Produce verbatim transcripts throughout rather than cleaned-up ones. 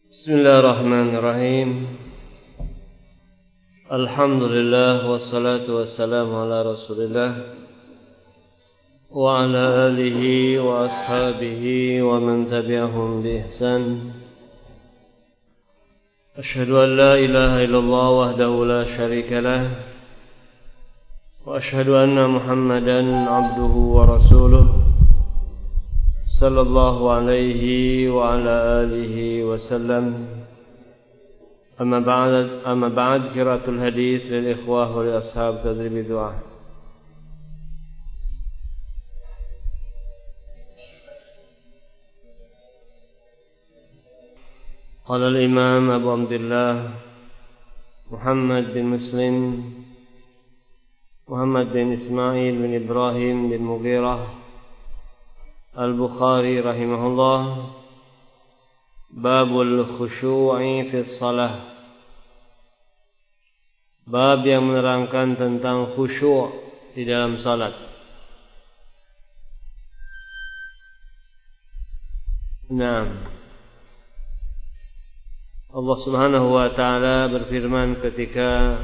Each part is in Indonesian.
Bismillahirrahmanirrahim. Alhamdulillah wassalatu wassalamu ala Rasulillah wa ala alihi wa ashabihi wa man tabi'ahum bi ihsan. Ashhadu an la ilaha illallah wahdahu la syarika lah wa ashhadu anna Muhammadan abduhu wa rasuluh sallallahu alaihi wa ala alihi wa sallam. Amma ba'd, amma ba'd, qiraatul hadis lil ikhwah wa li ashab tadrib du'a. Qala al-imam Abu Abdullah Muhammad bin Muslim Muhammad bin Ismail bin Ibrahim bin Mughirah Al-Bukhari rahimahullah, babul khusyu'i fi shalah, bab yang menerangkan tentang khusyuk di dalam salat. Naam. Allah Subhanahu wa taala berfirman ketika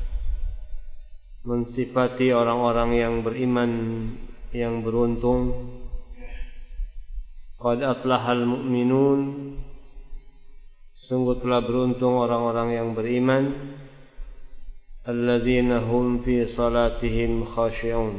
mensifati orang-orang yang beriman yang beruntung, qad aflahal mu'minun, sungguh telah beruntung orang-orang yang beriman, alladzina hum fi salatihim khashi'un,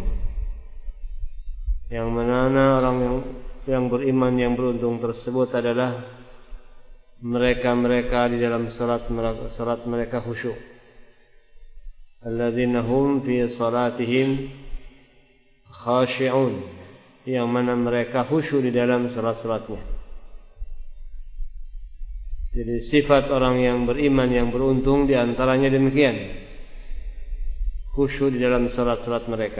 yang mana orang yang yang beriman yang beruntung tersebut adalah mereka-mereka di dalam salat mereka, salat mereka khusyuk. Alladzina hum fi salatihim khashi'un, yang mana mereka khusyuk di dalam salat-salatnya. Jadi sifat orang yang beriman yang beruntung di antaranya demikian, khusyuk di dalam salat-salat mereka.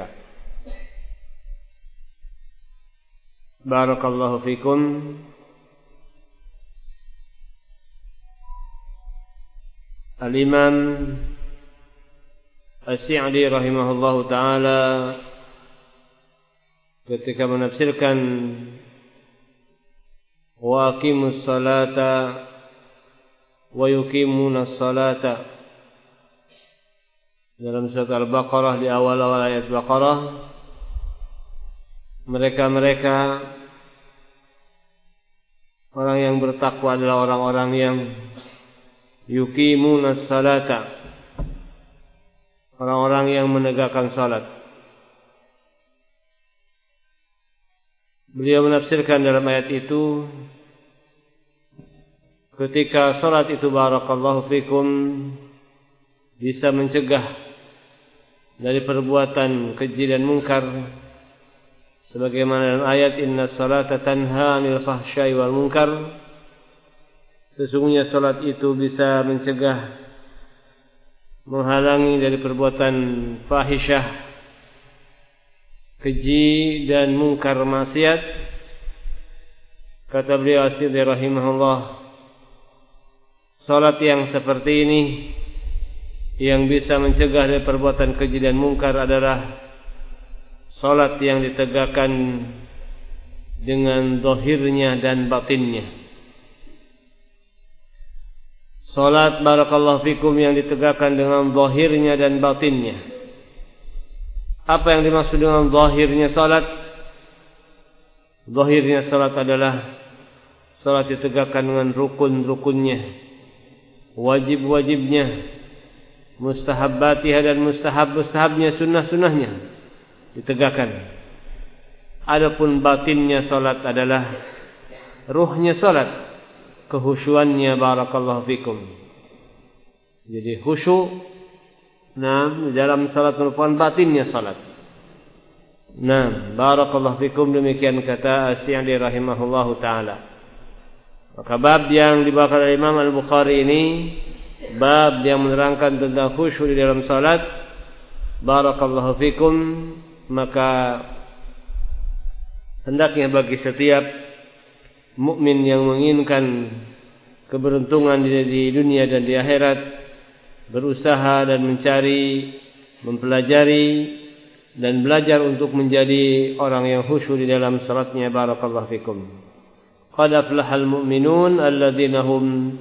Barakallahu fikum. Al-Imam As-Sa'di rahimahullahu ta'ala ketika menafsirkan wa aqimus salata wa yuqimunas salata dalam surat Al-Baqarah, di awal-awal ayat Baqarah, mereka-mereka orang yang bertakwa adalah orang-orang yang yuqimunas salata, orang-orang yang menegakkan salat. Beliau menafsirkan dalam ayat itu, ketika salat itu barakallahu fikum bisa mencegah dari perbuatan keji dan mungkar, sebagaimana dalam ayat inna salata tanha 'anil fahsya'i wal munkar, sesungguhnya salat itu bisa mencegah, menghalangi dari perbuatan fahisyah, keji dan mungkar maksiat. Kata beliau As-Sa'di rahimahullah, salat yang seperti ini yang bisa mencegah dari perbuatan keji dan mungkar adalah salat yang ditegakkan dengan zahirnya dan batinnya. Salat barakallahu fikum yang ditegakkan dengan zahirnya dan batinnya. Apa yang dimaksud dengan zahirnya salat? Zahirnya salat adalah salat ditegakkan dengan rukun-rukunnya, wajib-wajibnya, mustahabbatiha dan mustahab-mustahabnya, sunnah-sunnahnya ditegakkan. Adapun batinnya salat adalah ruhnya salat, kehusyuannya barakallahu fikum. Jadi khusyuk, nah, dalam salat merupakan batinnya salat. Nah, barakallahu fikum, demikian kata As-Sa'di rahimahullahu taala. Maka bab yang dibawakan oleh Imam Al-Bukhari ini, bab yang menerangkan tentang khusyuk di dalam salat, barakallahu fikum, maka hendaknya bagi setiap mukmin yang menginginkan keberuntungan di dunia dan di akhirat berusaha dan mencari, mempelajari dan belajar untuk menjadi orang yang khusyuk di dalam salatnya. Barakallahu fikum. Qad aflahal mu'minun alladzina hum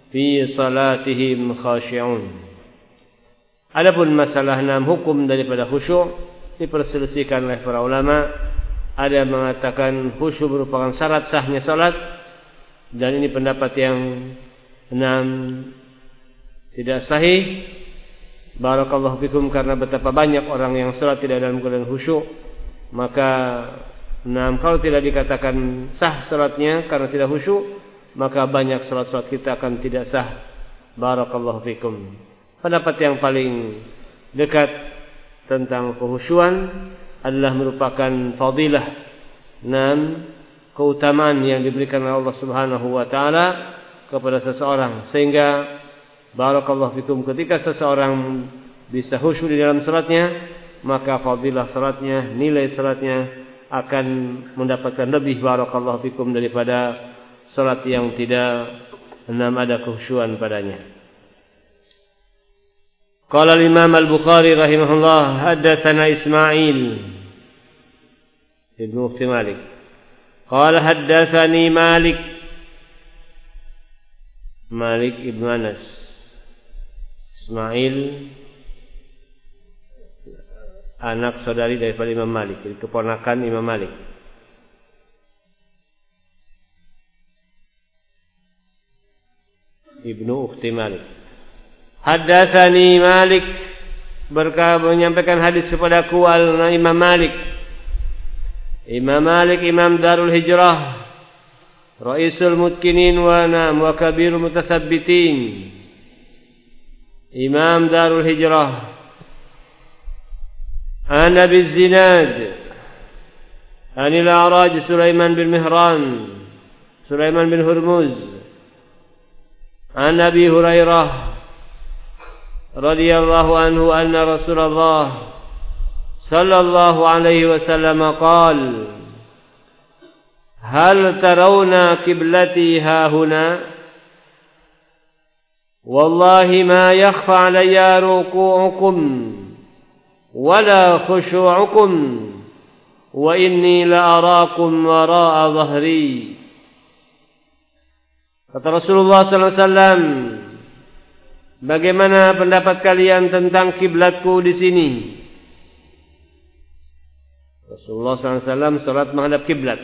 fi salatihim khashi'un. Adapun masalah enam hukum daripada khusyuk diperselisihkan oleh para ulama. Ada yang mengatakan khusyuk merupakan syarat sahnya salat, dan ini pendapat yang enam tidak sahih. Barakallahu fikum, karena betapa banyak orang yang salat tidak dalam keadaan khusyuk. Maka enam, kalau tidak dikatakan sah salatnya karena tidak khusyuk, maka banyak salat-salat kita akan tidak sah. Barakallahu fikum. Pendapat yang paling dekat tentang kekhusyuan adalah merupakan fadilah, enam keutamaan yang diberikan oleh Allah Subhanahu wa taala kepada seseorang, sehingga barakallahu fikum ketika seseorang bisa khusyuk di dalam salatnya, maka fadilah salatnya, nilai salatnya akan mendapatkan lebih barakallahu fikum daripada salat yang tidak enam ada kekhusyuan padanya. Qala al-Imam al-Bukhari rahimahullah, haddatsana Ismail ibn Ukhti Malik. Qala haddatsani Malik Malik ibn Anas. Ismail anak saudari daripada Imam Malik, jadi keponakan Imam Malik. Ibnu Ukhti Malik. Haddatsani Malik, berkata menyampaikan hadis kepadaku al-Imam Malik. Imam Malik Imam Darul Hijrah, Raisul Mutkinin wa nam wa kabirul mutasabbitin. Imam Darul Hijrah. An Abi Zinad, Anil A'raj Sulaiman bin Mihran, Sulaiman bin Hurmuz. An Abi Hurairah radhiyallahu anhu anna Rasulullah sallallahu alaihi wasallam qala: hal tarawna qiblati ha huna? Wallahi ma yakhfa alayya ruku'ukum wala khushu'ukum wa inni la arakum wara'a dhahri. Kata Rasulullah sallallahu alaihi wasallam, bagaimana pendapat kalian tentang kiblatku di sini? Rasulullah sallallahu alaihi wasallam salat menghadap kiblat.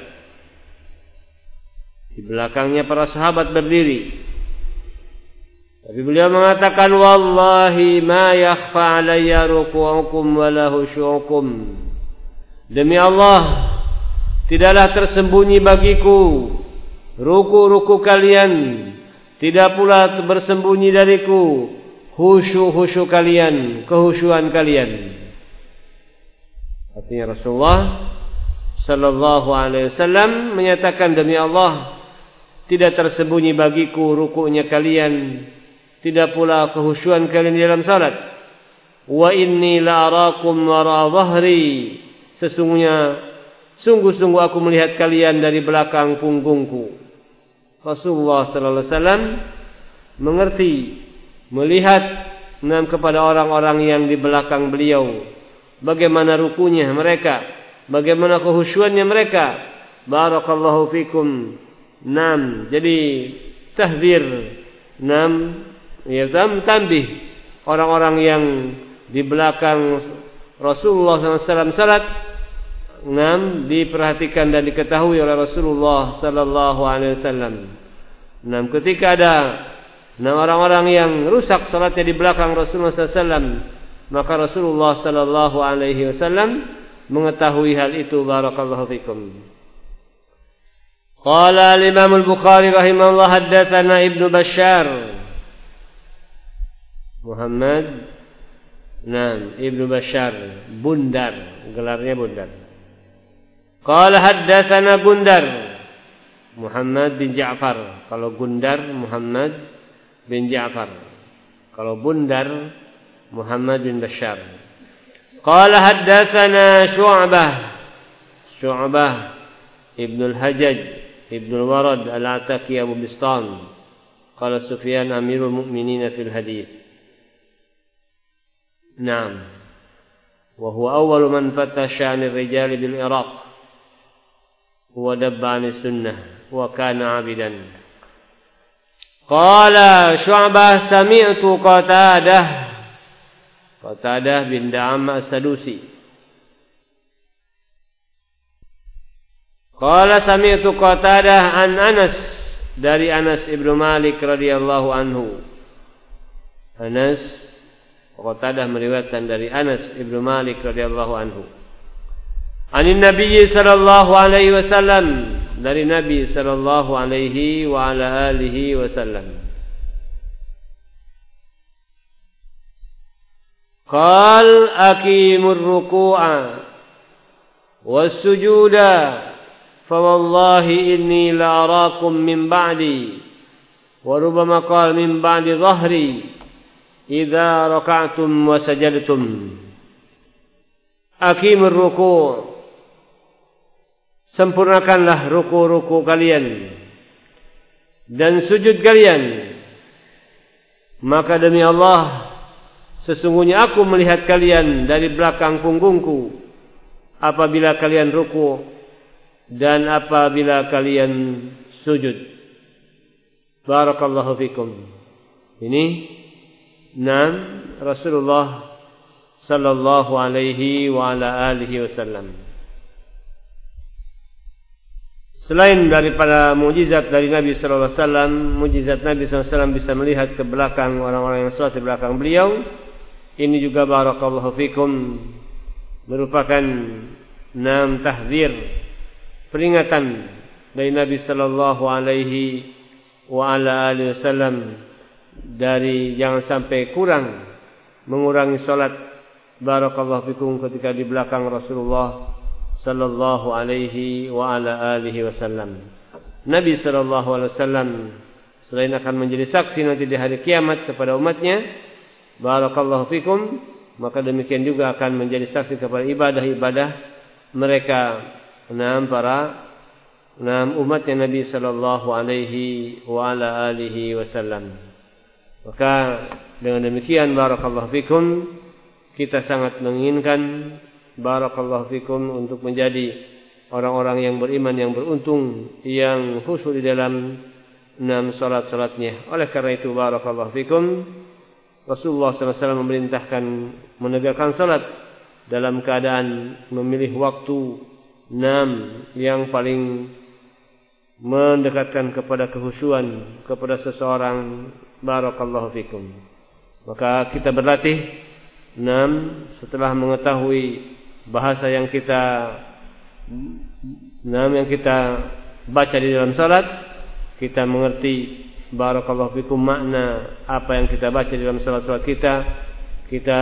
Di belakangnya para sahabat berdiri. Tapi beliau mengatakan, wallahi ma yakhfa alayya ruku'ukum wala khusyu'ukum. Demi Allah, tidaklah tersembunyi bagiku ruku-ruku kalian, tidak pula bersembunyi dariku khusyuk-khusyuk kalian, kehusyuan kalian. Artinya Rasulullah sallallahu alaihi wasallam menyatakan, demi Allah, tidak tersembunyi bagiku ruku'nya kalian, tidak pula kehusyuan kalian di dalam salat. Wa inni la arakum wara dhahri. Sesungguhnya sungguh-sungguh aku melihat kalian dari belakang punggungku. Rasulullah sallallahu alaihi wasallam mengerti, melihat enam kepada orang-orang yang di belakang beliau, bagaimana rukunya mereka, bagaimana kehusyuannya mereka. Barakallahu fikum. Enam, jadi tahdzir, enam, ya tambih orang-orang yang di belakang Rasulullah sallallahu alaihi wasallam salat, enam, diperhatikan dan diketahui oleh Rasulullah sallallahu alaihi wasallam. Enam, ketika ada enam orang-orang yang rusak salatnya di belakang Rasulullah sallallahu alaihi wasallam, maka Rasulullah sallallahu alaihi wasallam mengetahui hal itu. Barakallahu fikum. Qala al-Imam al-Bukhari rahimahullah, haddatsana Ibnu Bashar Muhammad Naam Ibnu Bashar Bundar, gelarnya Bundar. Qala haddatsana Gundar Muhammad bin Ja'far. Kalau Gundar Muhammad bin Ja'far, kalau Bundar Muhammad bin Bashar. Qala haddatsana Syu'bah Syu'bah Ibnu al-Hajjaj Ibnu al-Warad al-Ataki Abu Bistam. Qala Sufyan Amirul Mu'minin fil hadits. Naam. Wa huwa awwalu man fatasha 'anil rijali bil Iraq. Wa dabba 'anis sunnah wa kana 'abidan. Qala Syu'bah sami'tu Qatadah, Qatadah bin Da'amah As-Sadusi. Qala sami'tu Qatadah an Anas, dari Anas ibnu Malik radhiyallahu anhu. Anas, Qatadah meriwayatkan dari Anas ibnu Malik radhiyallahu anhu. Anin Nabi sallallahu alaihi wasallam, dari Nabi sallallahu alaihi wa ala alihi wasallam. Qal aqimur ruku'a was sujuda fa wallahi inni la arakum min ba'di wa rubbama qala min ba'di dhahri idza raka'tum wa sajadtum. Aqimur ruku', sempurnakanlah ruku-ruku kalian dan sujud kalian, maka demi Allah, sesungguhnya aku melihat kalian dari belakang punggungku apabila kalian ruku dan apabila kalian sujud. Barakallahu fikum. Ini enam Rasulullah sallallahu alaihi wa ala alihi wasallam. Selain daripada mukjizat dari Nabi sallallahu alaihi wasallam, mukjizat Nabi sallallahu alaihi wasallam bisa melihat ke belakang orang-orang yang salat di belakang beliau. Ini juga barakallahu fikum merupakan enam tahdzir, peringatan dari Nabi sallallahu alaihi wa ala alihi wasallam dari jangan sampai kurang mengurangi salat barakallahu fikum ketika di belakang Rasulullah sallallahu alaihi wa ala alihi wasallam. Nabi sallallahu alaihi wasallam selain akan menjadi saksi nanti di hari kiamat kepada umatnya, barakallahu fikum, maka demikian juga akan menjadi saksi kepada ibadah-ibadah mereka, enam para enam umatnya Nabi sallallahu alaihi wa ala alihi wasallam. Maka dengan demikian barakallahu fikum, kita sangat menginginkan barakallahu fikum untuk menjadi orang-orang yang beriman, yang beruntung, yang khusyuk di dalam enam salat-salatnya. Oleh karena itu barakallahu fikum, Rasulullah sallallahu alaihi wasallam memerintahkan menegakkan salat dalam keadaan memilih waktu enam yang paling mendekatkan kepada kehusuan kepada seseorang. Barakallahu fikum. Maka kita berlatih enam setelah mengetahui bahasa yang kita enam yang kita baca di dalam salat, kita mengerti barakallahu fikum makna apa yang kita baca di dalam salat-salat kita. Kita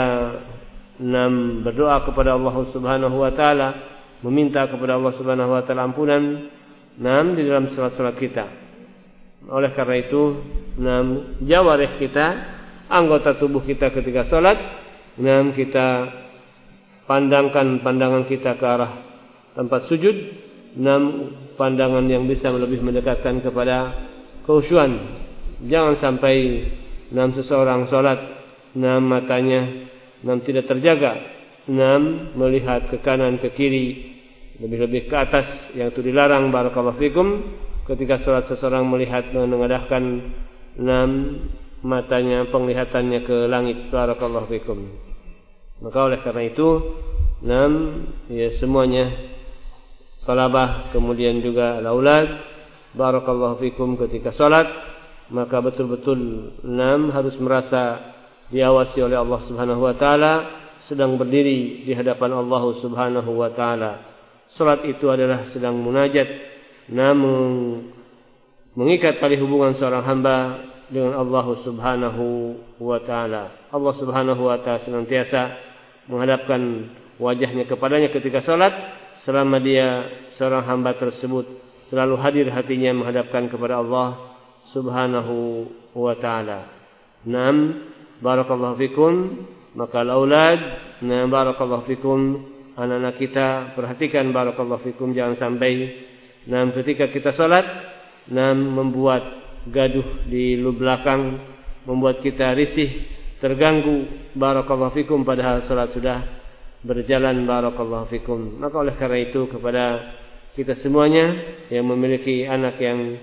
enam berdoa kepada Allah Subhanahu wa taala, meminta kepada Allah Subhanahu wa taala ampunan enam di dalam salat-salat kita. Oleh karena itu, enam jawarih kita, anggota tubuh kita ketika salat, enam kita pandangkan pandangan kita ke arah tempat sujud, enam pandangan yang bisa lebih mendekatkan kepada kekhusyuan. Jangan sampai enam seseorang salat, enam matanya enam tidak terjaga, enam melihat ke kanan ke kiri, lebih-lebih ke atas yang itu dilarang barakallahu fikum. Ketika salat seseorang melihat menengadahkan enam matanya, penglihatannya ke langit barakallahu fikum. Maka oleh karena itu enam ya semuanya salabah, kemudian juga laulad barakallahu fikum ketika salat, maka betul-betul enam harus merasa diawasi oleh Allah Subhanahu wa taala, sedang berdiri di hadapan Allah Subhanahu wa taala. Salat itu adalah sedang munajat, namun mengikat tali hubungan seorang hamba dengan Allah Subhanahu wa taala. Allah Subhanahu wa taala senantiasa menghadapkan wajahnya kepadanya ketika salat, selama dia seorang hamba tersebut selalu hadir hatinya menghadapkan kepada Allah Subhanahu wa taala. Naam, barakallahu fikum. Maka aulad, naam barakallahu fikum, anak-anak kita perhatikan barakallahu fikum, jangan sampai naam ketika kita salat naam membuat gaduh di belakang, membuat kita risih, terganggu barakallahu fikum, padahal salat sudah berjalan barakallahu fikum. Maka oleh karena itu kepada kita semuanya yang memiliki anak yang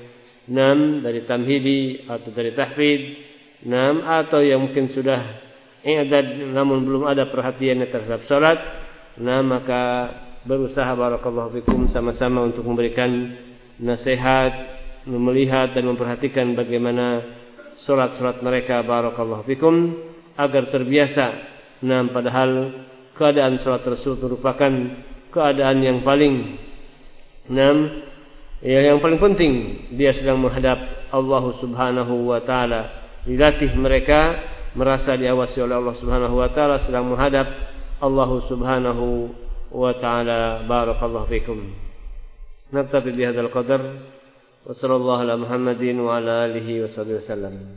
enam dari tamhidi atau dari tahfidz, enam atau yang mungkin sudah i'dad namun belum ada perhatiannya terhadap salat, nah maka berusaha barakallahu fikum sama-sama untuk memberikan nasihat, melihat dan memperhatikan bagaimana salat-salat mereka barakallahu fikum agar terbiasa. Nah, padahal keadaan salat tersebut merupakan keadaan yang paling enam ya, yang paling penting. Dia sedang menghadap Allah Subhanahu wa taala. Dilatih mereka merasa diawasi oleh Allah Subhanahu wa taala, sedang menghadap Allah Subhanahu wa taala. Barakallahu fikum. Naktafi bihadzal qadar wa sallallahu ala Muhammadin wa ala alihi wa sahbihi wasallam.